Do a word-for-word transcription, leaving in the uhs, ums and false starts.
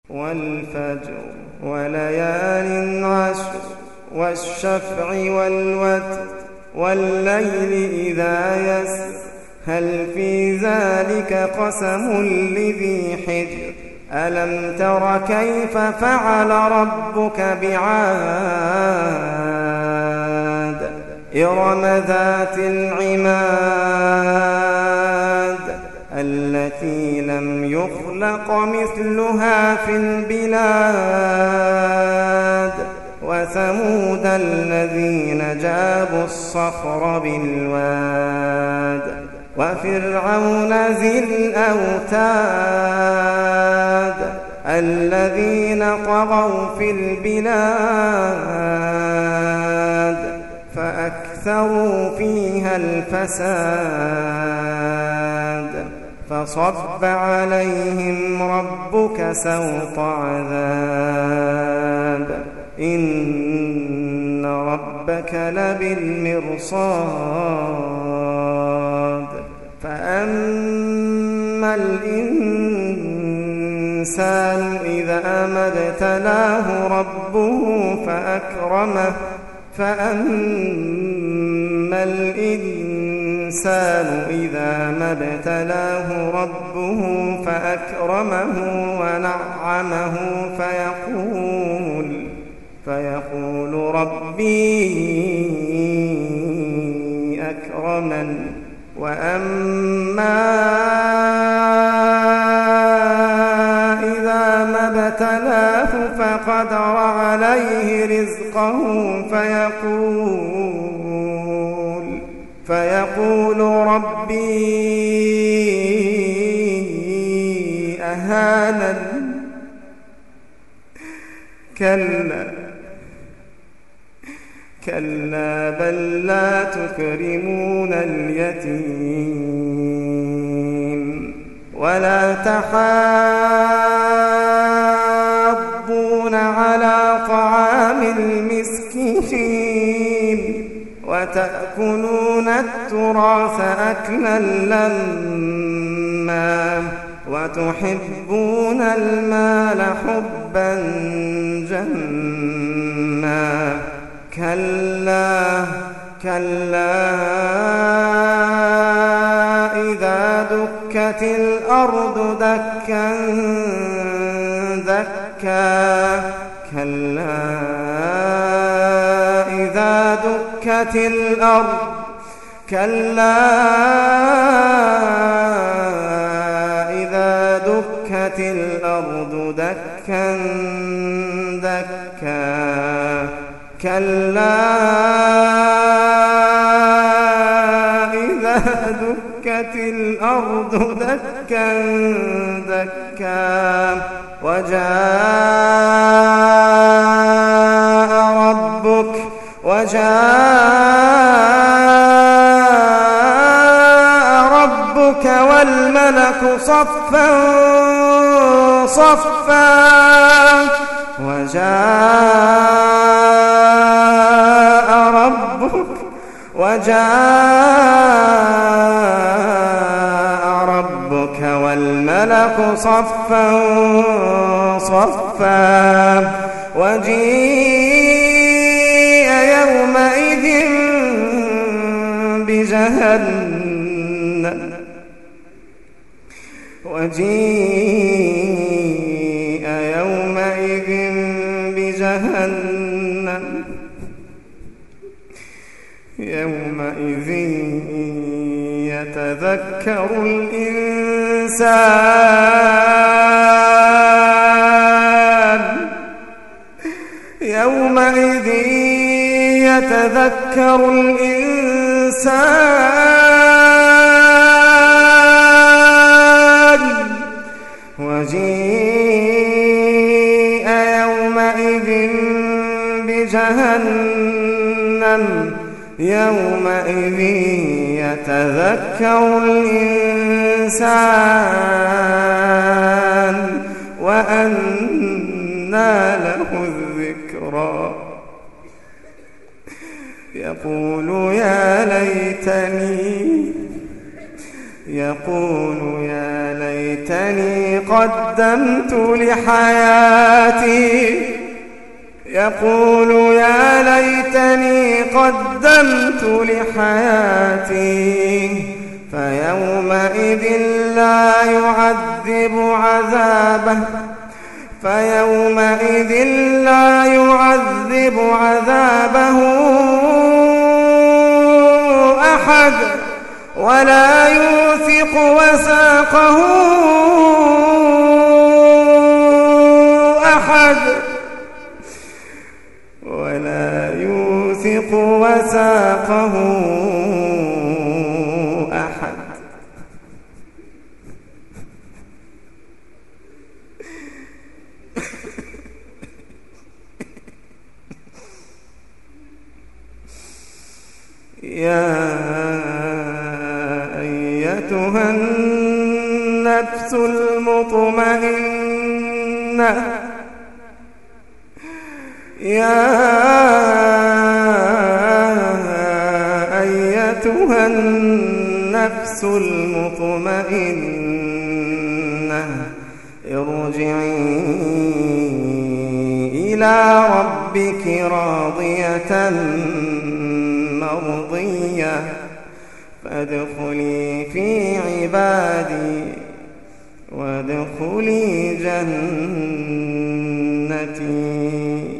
والفجر وليال عشر والشفع والوتر والليل إذا يسر هل في ذلك قسم لذي حجر ألم تر كيف فعل ربك بعاد إرم ذات العماد التي لم يخلق مثلها في البلاد وثمود الذين جابوا الصخر بالواد وفرعون ذي الأوتاد الذين طغوا في البلاد فأكثروا فيها الفساد فصب عليهم ربك سوط عذاب إن ربك لبالمرصاد فأما الإنسان إذا ما ابتلاه ربه فأكرمه فأما الإنسان إذا ما ابتلاه ربه فأكرمه ونعمه فيقول فيقول ربي أكرمن وأما إذا ما ابتلاه فقدر عليه رزقه فيقول فيقول ربي أهانن كلا كلا بل لا تكرمون اليتيم ولا تحاضون على طعام المسكين وتأكلون التراث أكلا لما وتحبون المال حبا جما كلا كلا إذا دكت الأرض دكا دكا كلا إذا دكت الأرض كلا إذا دكت الأرض دكا دكا كلا إذا دكت الأرض دكا دكا وجاء ربك وجاء ربك والملك صفا صفا وجاء ربك وجاء ربك والملك صفا صفا وجيء يومئذ بجهنم وجيء يومئذ بجهنم يومئذ يتذكر الإنسان يومئذ يتذكر الإنسان وجيء يومئذ بجهنم يومئذ يتذكر الإنسان وأنى له الذكرى يقول يا ليتني يقول يا ليتني قدمت لحياتي يقول يا ليتني قدمت لحياتي فيومئذ لا يعذب عذابه فيومئذ لا يعذب عذابه أحد ولا يوثق وثاقه أحد ولا يوثق وثاقه أحد. يا أيتها النفس المطمئنة يا أيتها النفس المطمئنة ارجعي إلى ربك راضية مرضية فادخلي في عبادي وادخلي جنتي.